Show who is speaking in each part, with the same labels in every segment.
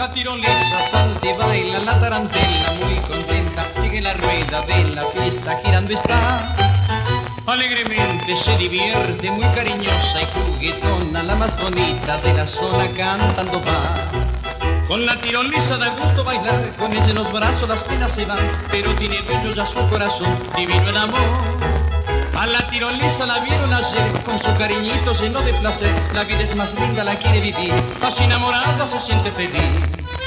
Speaker 1: La tirolesa salta y baila la tarantela, muy contenta, sigue la rueda de la fiesta, girando está. Alegremente se divierte, muy cariñosa y juguetona, la más bonita de la zona cantando va. Con la tirolesa da gusto bailar, con ella en los brazos las penas se van, pero tiene bello ya su corazón, divino el amor. A la tirolesa la vieron ayer, con su cariñito lleno de placer, la vida es más linda, la quiere vivir, así enamorada se siente feliz.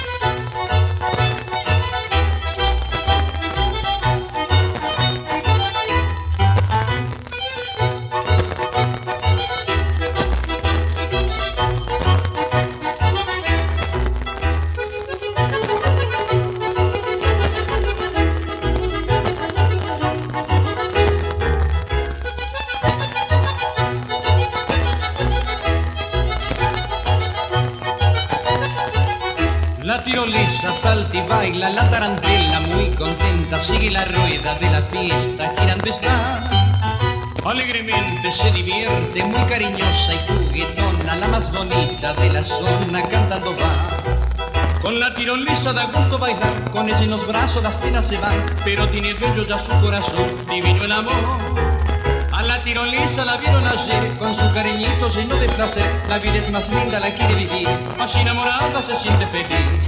Speaker 1: La tirolesa salta y baila la tarantela, muy contenta, sigue la rueda de la fiesta, girando está. Alegremente se divierte, muy cariñosa y juguetona, la más bonita de la zona cantando va. Con la tirolesa da gusto bailar, con ella en los brazos las penas se van, pero tiene bello ya su corazón, divino el amor. A la tirolesa la vieron ayer, con su cariñito lleno de placer, la vida es más linda, la quiere vivir, así enamorada se siente feliz.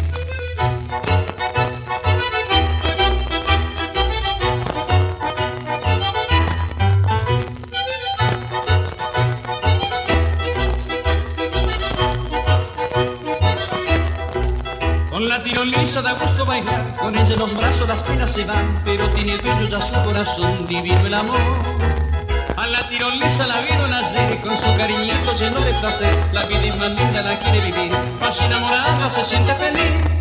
Speaker 1: Con la tirolesa da gusto bailar, con ella en los brazos las penas se van, pero tiene bello ya su corazón, divino el amor. A la tirolesa la vieron ayer, con su cariñito lleno de placer, la vida es más linda, la quiere vivir, así enamorada se siente feliz.